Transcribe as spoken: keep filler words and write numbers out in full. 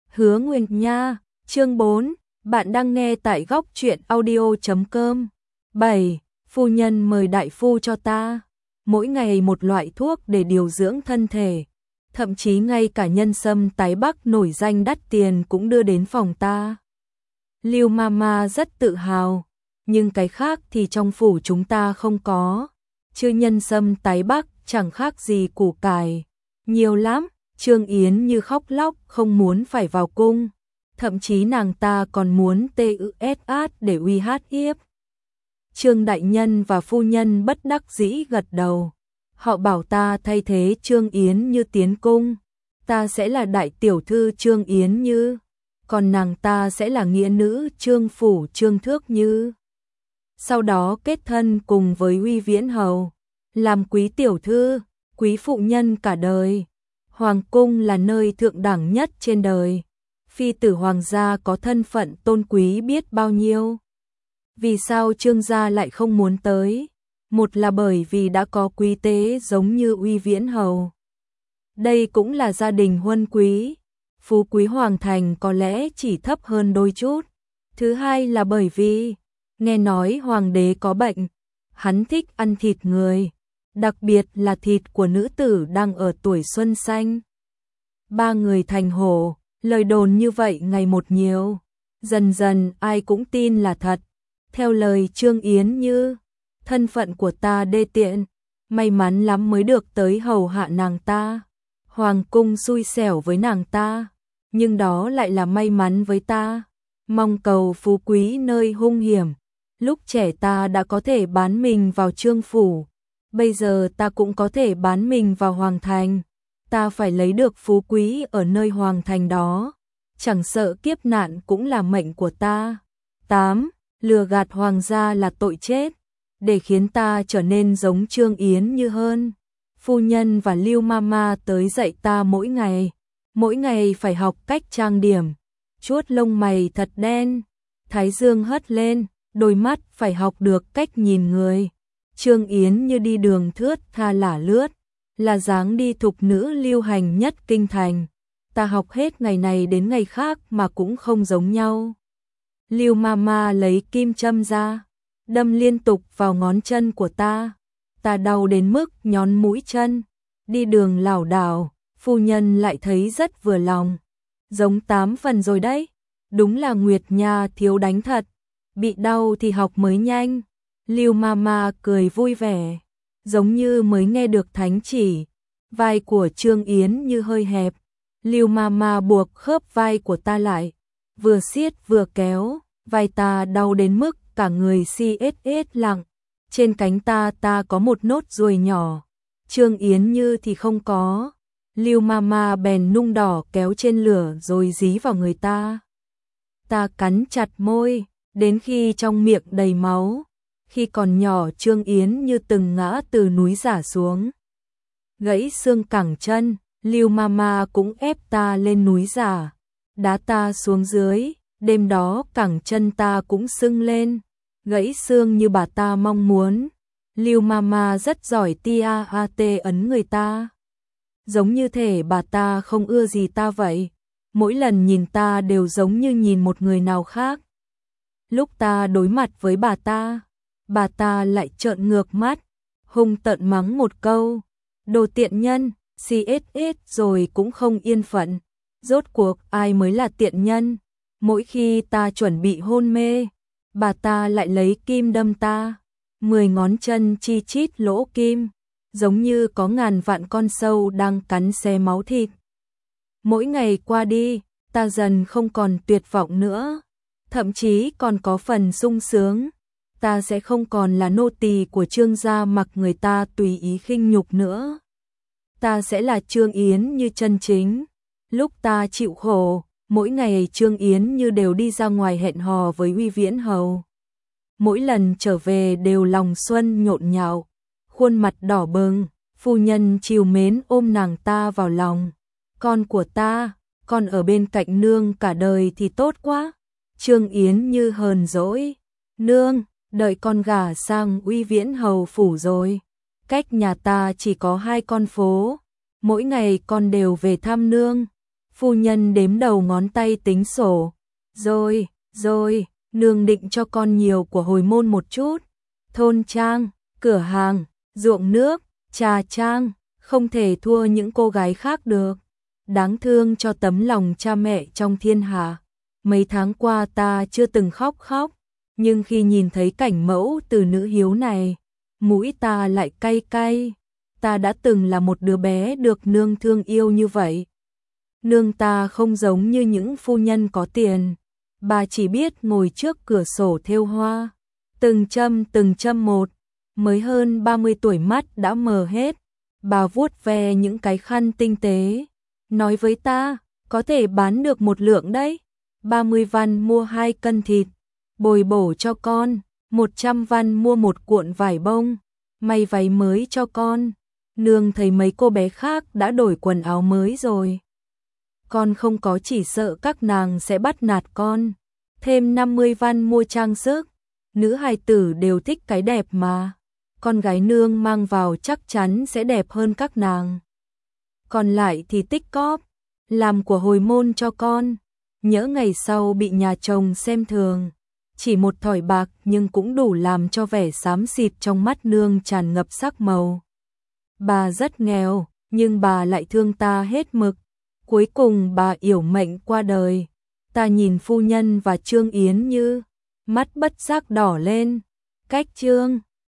Hứa Nguyên Nha, chương bốn, bạn đang nghe tại góc truyện audio chấm com. bảy. Phu nhân mời đại phu cho ta. Mỗi ngày một loại thuốc để điều dưỡng thân thể. Thậm chí ngay cả nhân sâm tái bắc nổi danh đắt tiền cũng đưa đến phòng ta. Lưu Mama rất tự hào, nhưng cái khác thì trong phủ chúng ta không có. Chứ nhân sâm tái bắc chẳng khác gì củ cải. Nhiều lắm. Trương Yến như khóc lóc không muốn phải vào cung, thậm chí nàng ta còn muốn tê ư ét át để uy hát hiếp. Trương đại nhân và phu nhân bất đắc dĩ gật đầu. Họ bảo ta thay thế Trương Yến Như tiến cung, ta sẽ là đại tiểu thư Trương Yến Như, còn nàng ta sẽ là nghĩa nữ Trương phủ Trương Thước Như. Sau đó kết thân cùng với Uy Viễn hầu, làm quý tiểu thư, quý phụ nhân cả đời. Hoàng cung là nơi thượng đẳng nhất trên đời. Phi tử hoàng gia có thân phận tôn quý biết bao nhiêu. Vì sao Trương gia lại không muốn tới? Một là bởi vì đã có quý tế giống như Uy Viễn hầu. Đây cũng là gia đình huân quý. Phú quý hoàng thành có lẽ chỉ thấp hơn đôi chút. Thứ hai là bởi vì nghe nói hoàng đế có bệnh, hắn thích ăn thịt người, đặc biệt là thịt của nữ tử đang ở tuổi xuân xanh. Ba người thành hổ, lời đồn như vậy ngày một nhiều. Dần dần ai cũng tin là thật. Theo lời Trương Yến Như, thân phận của ta đê tiện, may mắn lắm mới được tới hầu hạ nàng ta. Hoàng cung xui xẻo với nàng ta, nhưng đó lại là may mắn với ta. Mong cầu phú quý nơi hung hiểm. Lúc trẻ ta đã có thể bán mình vào Trương phủ, bây giờ ta cũng có thể bán mình vào hoàng thành. Ta phải lấy được phú quý ở nơi hoàng thành đó, chẳng sợ kiếp nạn cũng là mệnh của ta. tám. Lừa gạt hoàng gia là tội chết, để khiến ta trở nên giống Trương Yến Như hơn. Phu nhân và Lưu Mama tới dạy ta mỗi ngày, mỗi ngày phải học cách trang điểm, chuốt lông mày thật đen, thái dương hất lên, đôi mắt phải học được cách nhìn người. Trương Yến Như đi đường thướt tha lả lướt, là dáng đi thục nữ lưu hành nhất kinh thành. Ta học hết ngày này đến ngày khác mà cũng không giống nhau. Lưu Mama lấy kim châm ra, đâm liên tục vào ngón chân của ta. Ta đau đến mức nhón mũi chân, đi đường lảo đảo. Phu nhân lại thấy rất vừa lòng. Giống tám phần rồi đấy, đúng là Nguyệt Nha thiếu đánh thật, bị đau thì học mới nhanh. Lưu Mama cười vui vẻ, giống như mới nghe được thánh chỉ. Vai của Trương Yến Như hơi hẹp, Lưu Mama buộc khớp vai của ta lại, vừa siết vừa kéo, vai ta đau đến mức cả người si ết ết lặng. Trên cánh ta ta có một nốt ruồi nhỏ, Trương Yến Như thì không có. Lưu Mama bèn nung đỏ kéo trên lửa rồi dí vào người ta. Ta cắn chặt môi, đến khi trong miệng đầy máu. Khi còn nhỏ Trương Yến Như từng ngã từ núi Giả xuống, gãy xương cẳng chân. Lưu Mama cũng ép ta lên núi Giả, đá ta xuống dưới. Đêm đó cẳng chân ta cũng sưng lên, gãy xương như bà ta mong muốn. Lưu Mama rất giỏi tia a tê ấn người ta, giống như thể bà ta không ưa gì ta vậy. Mỗi lần nhìn ta đều giống như nhìn một người nào khác. Lúc ta đối mặt với bà ta, bà ta lại trợn ngược mắt, hung tợn mắng một câu, đồ tiện nhân, xê ét ét rồi cũng không yên phận. Rốt cuộc ai mới là tiện nhân? Mỗi khi ta chuẩn bị hôn mê, bà ta lại lấy kim đâm ta, mười ngón chân chi chít lỗ kim, giống như có ngàn vạn con sâu đang cắn xé máu thịt. Mỗi ngày qua đi, ta dần không còn tuyệt vọng nữa, thậm chí còn có phần sung sướng. Ta sẽ không còn là nô tỳ của Trương gia mặc người ta tùy ý khinh nhục nữa. Ta sẽ là Trương Yến Như chân chính. Lúc ta chịu khổ, mỗi ngày Trương Yến Như đều đi ra ngoài hẹn hò với Uy Viễn hầu. Mỗi lần trở về đều lòng xuân nhộn nhạo, khuôn mặt đỏ bừng. Phu nhân trìu mến ôm nàng ta vào lòng. Con của ta, con ở bên cạnh nương cả đời thì tốt quá. Trương Yến Như hờn dỗi, nương, đợi con gả sang Uy Viễn hầu phủ rồi. Cách nhà ta chỉ có hai con phố, mỗi ngày con đều về thăm nương. Phu nhân đếm đầu ngón tay tính sổ. Rồi, rồi, nương định cho con nhiều của hồi môn một chút. Thôn trang, cửa hàng, ruộng nước, trà trang, không thể thua những cô gái khác được. Đáng thương cho tấm lòng cha mẹ trong thiên hạ. Mấy tháng qua ta chưa từng khóc khóc, nhưng khi nhìn thấy cảnh mẫu từ nữ hiếu này, mũi ta lại cay cay. Ta đã từng là một đứa bé được nương thương yêu như vậy. Nương ta không giống như những phu nhân có tiền, bà chỉ biết ngồi trước cửa sổ thêu hoa, từng châm từng châm một, mới hơn ba mươi tuổi mắt đã mờ hết. Bà vuốt ve những cái khăn tinh tế, nói với ta, có thể bán được một lượng đấy. ba mươi văn mua hai cân thịt, bồi bổ cho con, một trăm văn mua một cuộn vải bông, may váy mới cho con. Nương thấy mấy cô bé khác đã đổi quần áo mới rồi. Con không có, chỉ sợ các nàng sẽ bắt nạt con. Thêm năm mươi văn mua trang sức, nữ hài tử đều thích cái đẹp mà. Con gái nương mang vào chắc chắn sẽ đẹp hơn các nàng. Còn lại thì tích cóp, làm của hồi môn cho con. Nhỡ ngày sau bị nhà chồng xem thường, chỉ một thỏi bạc nhưng cũng đủ làm cho vẻ xám xịt trong mắt nương tràn ngập sắc màu. Bà rất nghèo, nhưng bà lại thương ta hết mực. Cuối cùng bà yểu mệnh qua đời. Ta nhìn phu nhân và Trương Yến Như, mắt bất giác đỏ lên. Cách Trương